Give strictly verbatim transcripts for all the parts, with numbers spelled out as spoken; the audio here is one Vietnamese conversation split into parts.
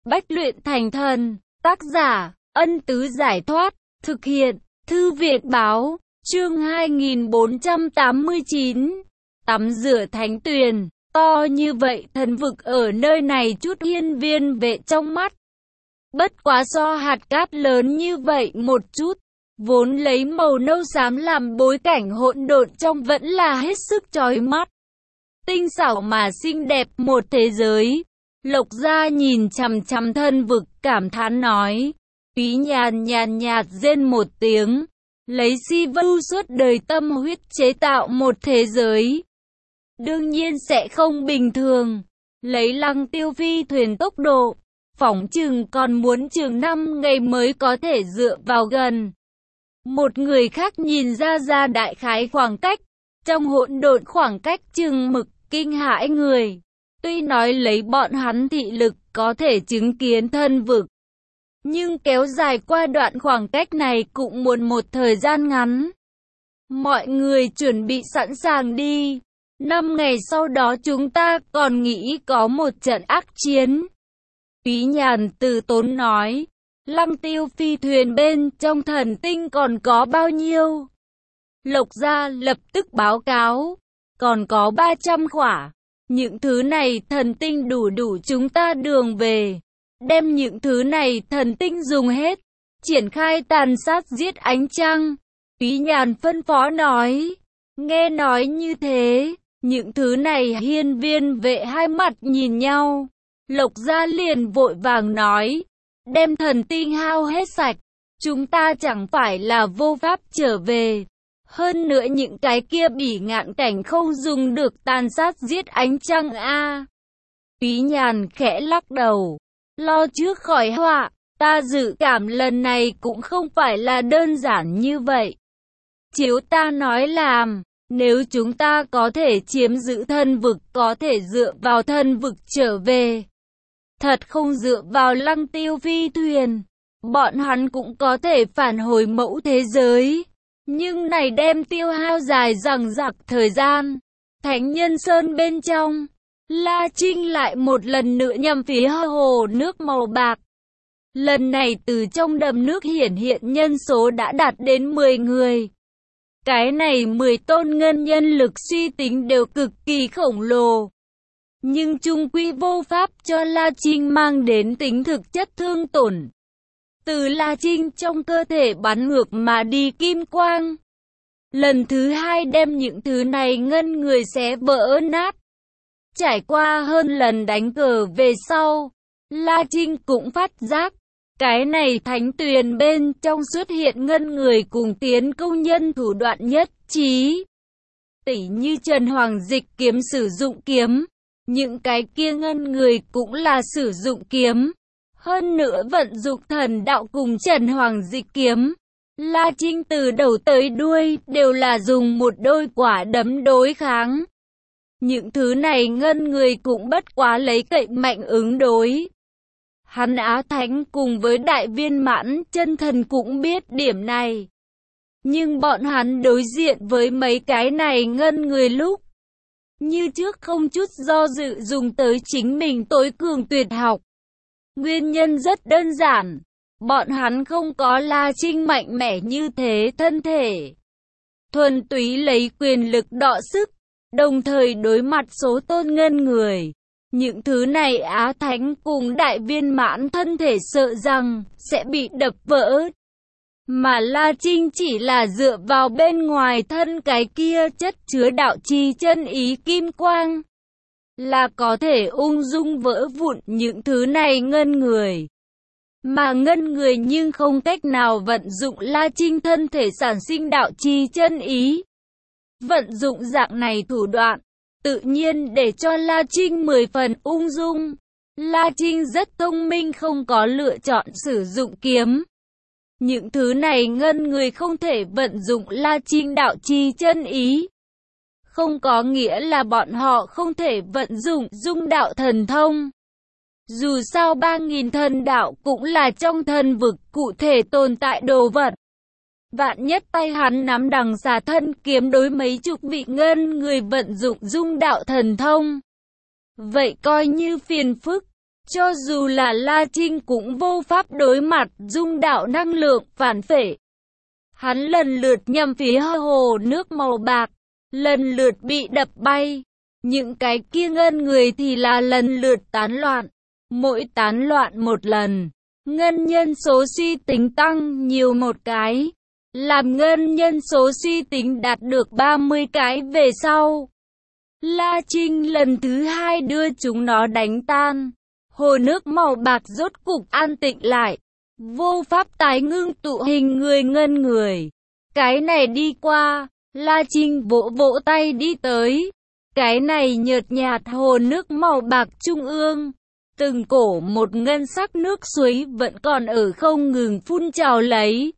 Bách luyện thành thần. Tác giả, Ân Tứ Giải Thoát. Thực hiện, Thư Việt Báo. Chương hai nghìn bốn trăm tám mươi chín. Tắm rửa thánh tuyền. To như vậy thần vực ở nơi này chút hiên viên vệ trong mắt. Bất quá so hạt cát lớn như vậy một chút. Vốn lấy màu nâu xám làm bối cảnh hỗn độn trong vẫn là hết sức chói mắt. Tinh xảo mà xinh đẹp một thế giới. Lộc Gia nhìn chằm chằm thân vực cảm thán nói. Phí nhàn nhàn nhạt rên một tiếng. Lấy si vu suốt đời tâm huyết chế tạo một thế giới. Đương nhiên sẽ không bình thường. Lấy Lăng Tiêu phi thuyền tốc độ. Phỏng chừng còn muốn chừng năm ngày mới có thể dựa vào gần. Một người khác nhìn ra ra đại khái khoảng cách. Trong hỗn độn khoảng cách chừng mực kinh hãi người. Tuy nói lấy bọn hắn thị lực có thể chứng kiến thân vực. Nhưng kéo dài qua đoạn khoảng cách này cũng muốn một thời gian ngắn. Mọi người chuẩn bị sẵn sàng đi. Năm ngày sau đó chúng ta còn nghĩ có một trận ác chiến. Phí Nhàn từ tốn nói. Lăng Tiêu phi thuyền bên trong thần tinh còn có bao nhiêu? Lộc Gia lập tức báo cáo. Còn có ba trăm khỏa. Những thứ này thần tinh đủ đủ chúng ta đường về. Đem những thứ này thần tinh dùng hết. Triển khai tàn sát giết ánh trăng. Phí Nhàn phân phó nói. Nghe nói như thế. Những thứ này hiên viên vệ hai mặt nhìn nhau. Lộc Gia liền vội vàng nói. Đem thần tinh hao hết sạch. Chúng ta chẳng phải là vô pháp trở về. Hơn nữa những cái kia bỉ ngạn cảnh không dùng được tàn sát giết ánh trăng a. À. Phí Nhàn khẽ lắc đầu. Lo trước khỏi họa. Ta dự cảm lần này cũng không phải là đơn giản như vậy. Chiếu ta nói làm. Nếu chúng ta có thể chiếm giữ thân vực, có thể dựa vào thân vực trở về. Thật không dựa vào Lăng Tiêu phi thuyền. Bọn hắn cũng có thể phản hồi mẫu thế giới. Nhưng này đem tiêu hao dài dằng dặc thời gian. Thánh Nhân Sơn bên trong. La Trinh lại một lần nữa nhằm phía hồ nước màu bạc. Lần này từ trong đầm nước hiển hiện nhân số đã đạt đến mười người. Cái này mười tôn ngân nhân lực suy tính đều cực kỳ khổng lồ. Nhưng chung quy vô pháp cho La Trinh mang đến tính thực chất thương tổn. Từ La Trinh trong cơ thể bắn ngược mà đi kim quang. Lần thứ hai đem những thứ này ngân người xé vỡ nát. Trải qua hơn lần đánh cờ về sau, La Trinh cũng phát giác. Cái này thánh tuyền bên trong xuất hiện ngân người cùng tiến công nhân thủ đoạn nhất trí. Tỉ như Trần Hoàng Dịch kiếm sử dụng kiếm. Những cái kia ngân người cũng là sử dụng kiếm. Hơn nữa vận dụng thần đạo cùng Trần Hoàng Dịch kiếm. La Trinh từ đầu tới đuôi đều là dùng một đôi quả đấm đối kháng. Những thứ này ngân người cũng bất quá lấy cậy mạnh ứng đối. Hắn Á Thánh cùng với đại viên mãn chân thần cũng biết điểm này. Nhưng bọn hắn đối diện với mấy cái này ngân người lúc. Như trước không chút do dự dùng tới chính mình tối cường tuyệt học. Nguyên nhân rất đơn giản. Bọn hắn không có La Trinh mạnh mẽ như thế thân thể. Thuần túy lấy quyền lực đọ sức. Đồng thời đối mặt số tôn ngân người. Những thứ này Á Thánh cùng đại viên mãn thân thể sợ rằng sẽ bị đập vỡ. Mà La Trinh chỉ là dựa vào bên ngoài thân cái kia chất chứa đạo chi chân ý kim quang. Là có thể ung dung vỡ vụn những thứ này ngân người. Mà ngân người nhưng không cách nào vận dụng La Trinh thân thể sản sinh đạo chi chân ý. Vận dụng dạng này thủ đoạn. Tự nhiên để cho La Trinh mười phần ung dung. La Trinh rất thông minh không có lựa chọn sử dụng kiếm. Những thứ này ngân người không thể vận dụng La Trinh đạo chi chân ý. Không có nghĩa là bọn họ không thể vận dụng dung đạo thần thông. Dù sao ba nghìn thần đạo cũng là trong thần vực cụ thể tồn tại đồ vật. Vạn nhất tay hắn nắm đằng xà thân kiếm đối mấy chục vị ngân người vận dụng dung đạo thần thông. Vậy coi như phiền phức. Cho dù là La Trinh cũng vô pháp đối mặt dung đạo năng lượng phản phệ. Hắn lần lượt nhằm phía hồ nước màu bạc, lần lượt bị đập bay. Những cái kia ngân người thì là lần lượt tán loạn. Mỗi tán loạn một lần, ngân nhân số suy tính tăng nhiều một cái. Làm ngân nhân số suy tính đạt được ba mươi cái về sau, La Trinh lần thứ hai đưa chúng nó đánh tan. Hồ nước màu bạc rốt cục an tịnh lại, vô pháp tái ngưng tụ hình người ngân người. Cái này đi qua, La Trinh vỗ vỗ tay đi tới. Cái này nhợt nhạt hồ nước màu bạc trung ương, từng cổ một ngân sắc nước suối vẫn còn ở không ngừng phun trào lấy.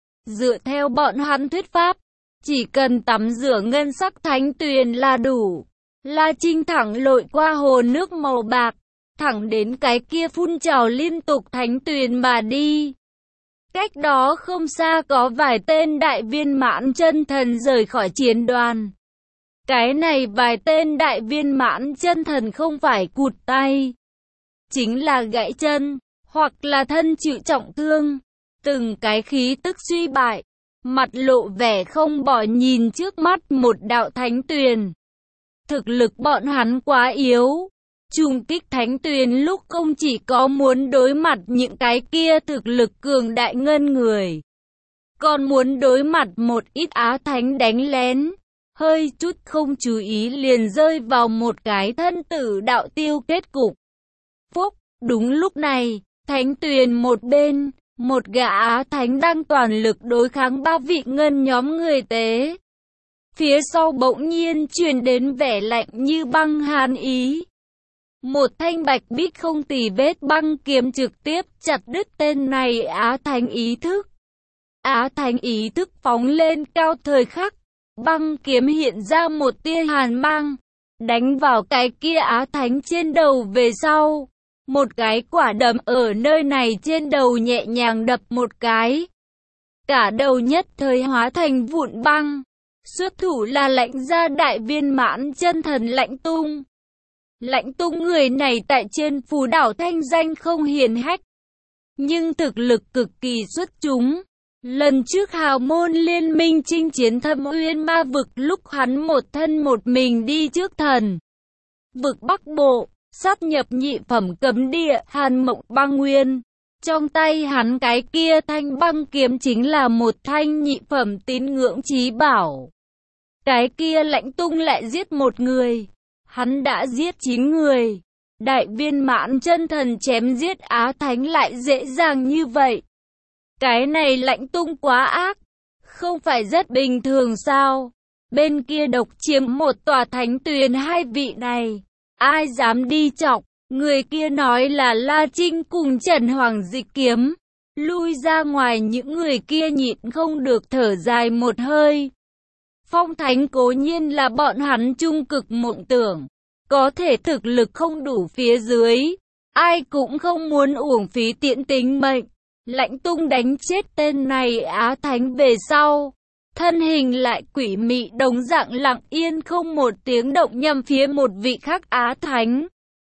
Dựa theo bọn hắn thuyết pháp, chỉ cần tắm rửa ngân sắc thánh tuyền là đủ. La Trinh thẳng lội qua hồ nước màu bạc, thẳng đến cái kia phun trào liên tục thánh tuyền mà đi. Cách đó không xa có vài tên đại viên mãn chân thần rời khỏi chiến đoàn. Cái này vài tên đại viên mãn chân thần không phải cụt tay, chính là gãy chân, hoặc là thân chịu trọng thương. Từng cái khí tức suy bại, mặt lộ vẻ không bỏ nhìn trước mắt một đạo thánh tuyền. Thực lực bọn hắn quá yếu. Trùng kích thánh tuyền lúc không chỉ có muốn đối mặt những cái kia thực lực cường đại ngân người, còn muốn đối mặt một ít á thánh đánh lén. Hơi chút không chú ý liền rơi vào một cái thân tử đạo tiêu kết cục. Phúc, đúng lúc này, thánh tuyền một bên, một gã á thánh đang toàn lực đối kháng ba vị ngân nhóm người tế. Phía sau bỗng nhiên truyền đến vẻ lạnh như băng hàn ý. Một thanh bạch bích không tì vết băng kiếm trực tiếp chặt đứt tên này á thánh ý thức. Á thánh ý thức phóng lên cao thời khắc, băng kiếm hiện ra một tia hàn mang, đánh vào cái kia á thánh trên đầu về sau. Một cái quả đấm ở nơi này trên đầu nhẹ nhàng đập một cái, cả đầu nhất thời hóa thành vụn băng. Xuất thủ là Lãnh gia đại viên mãn chân thần Lãnh Tung. Lãnh Tung người này tại trên phù đảo thanh danh không hiển hách, nhưng thực lực cực kỳ xuất chúng. Lần trước hào môn liên minh chinh chiến Thâm Uyên ma vực lúc hắn một thân một mình đi trước thần vực Bắc Bộ, sát nhập nhị phẩm cấm địa Hàn Mộng Băng Nguyên. Trong tay hắn cái kia thanh băng kiếm chính là một thanh nhị phẩm tín ngưỡng chí bảo. Cái kia Lãnh Tung lại giết một người, hắn đã giết chín người. Đại viên mãn chân thần chém giết á thánh lại dễ dàng như vậy. Cái này Lãnh Tung quá ác, không phải rất bình thường sao? Bên kia độc chiếm một tòa thánh tuyền hai vị này, ai dám đi chọc? Người kia nói là La Trinh cùng Trần Hoàng Dịch Kiếm. Lui ra ngoài những người kia nhịn không được thở dài một hơi. Phong thánh cố nhiên là bọn hắn trung cực mộng tưởng, có thể thực lực không đủ phía dưới, ai cũng không muốn uổng phí tiễn tính mệnh. Lãnh Tung đánh chết tên này á thánh về sau, thân hình lại quỷ mị đồng dạng lặng yên không một tiếng động nhằm phía một vị khác á thánh.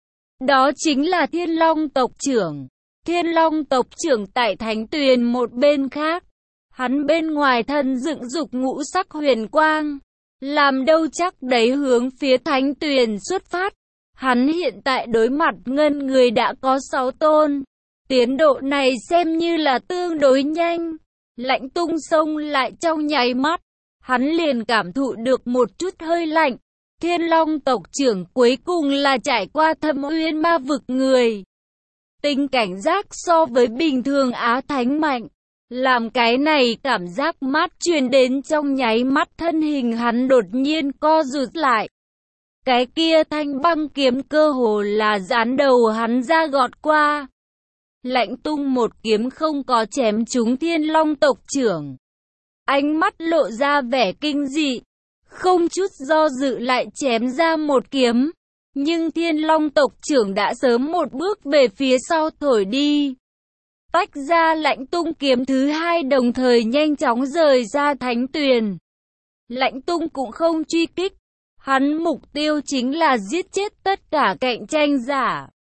Đó chính là Thiên Long tộc trưởng. Thiên Long tộc trưởng tại thánh tuyền một bên khác, hắn bên ngoài thân dựng dục ngũ sắc huyền quang, làm đâu chắc đấy hướng phía thánh tuyền xuất phát. Hắn hiện tại đối mặt ngân người đã có sáu tôn. Tiến độ này xem như là tương đối nhanh. Lãnh Tung xông lại trong nháy mắt, hắn liền cảm thụ được một chút hơi lạnh. Thiên Long tộc trưởng cuối cùng là trải qua Thâm Uyên ma vực người. Tính cảnh giác so với bình thường á thánh mạnh, làm cái này cảm giác mát truyền đến trong nháy mắt thân hình hắn đột nhiên co rụt lại. Cái kia thanh băng kiếm cơ hồ là dán đầu hắn ra gọt qua. Lãnh Tung một kiếm không có chém trúng Thiên Long tộc trưởng. Ánh mắt lộ ra vẻ kinh dị, không chút do dự lại chém ra một kiếm. Nhưng Thiên Long tộc trưởng đã sớm một bước về phía sau thổi đi. Tách ra Lãnh Tung kiếm thứ hai đồng thời nhanh chóng rời ra thánh tuyền. Lãnh Tung cũng không truy kích, hắn mục tiêu chính là giết chết tất cả cạnh tranh giả.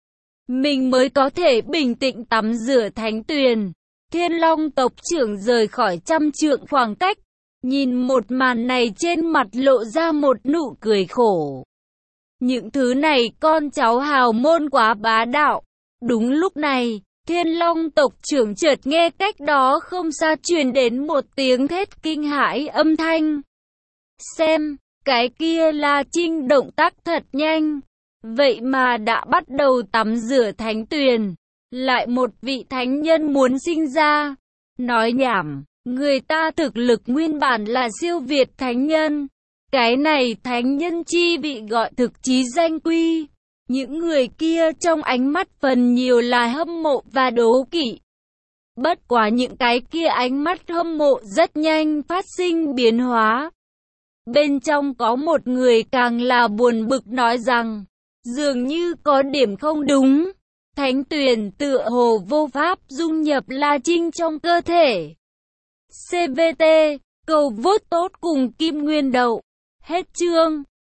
mình mới có thể bình tĩnh tắm rửa thánh tuyền. Thiên Long tộc trưởng rời khỏi trăm trượng khoảng cách, nhìn một màn này trên mặt lộ ra một nụ cười khổ. Những thứ này con cháu hào môn quá bá đạo. Đúng lúc này, Thiên Long tộc trưởng chợt nghe cách đó không xa truyền đến một tiếng thét kinh hãi âm thanh. Xem, cái kia La Trinh động tác thật nhanh. Vậy mà đã bắt đầu tắm rửa thánh tuyền. Lại một vị thánh nhân muốn sinh ra. Nói nhảm, người ta thực lực nguyên bản là siêu việt thánh nhân. Cái này thánh nhân chi bị gọi thực chí danh quy. Những người kia trong ánh mắt phần nhiều là hâm mộ và đố kỵ. Bất quá những cái kia ánh mắt hâm mộ rất nhanh phát sinh biến hóa. Bên trong có một người càng là buồn bực nói rằng, dường như có điểm không đúng. Thánh tuyền tựa hồ vô pháp dung nhập La Trinh trong cơ thể. xê vê tê, cầu vote tốt cùng Kim Nguyên Đậu. Hết chương.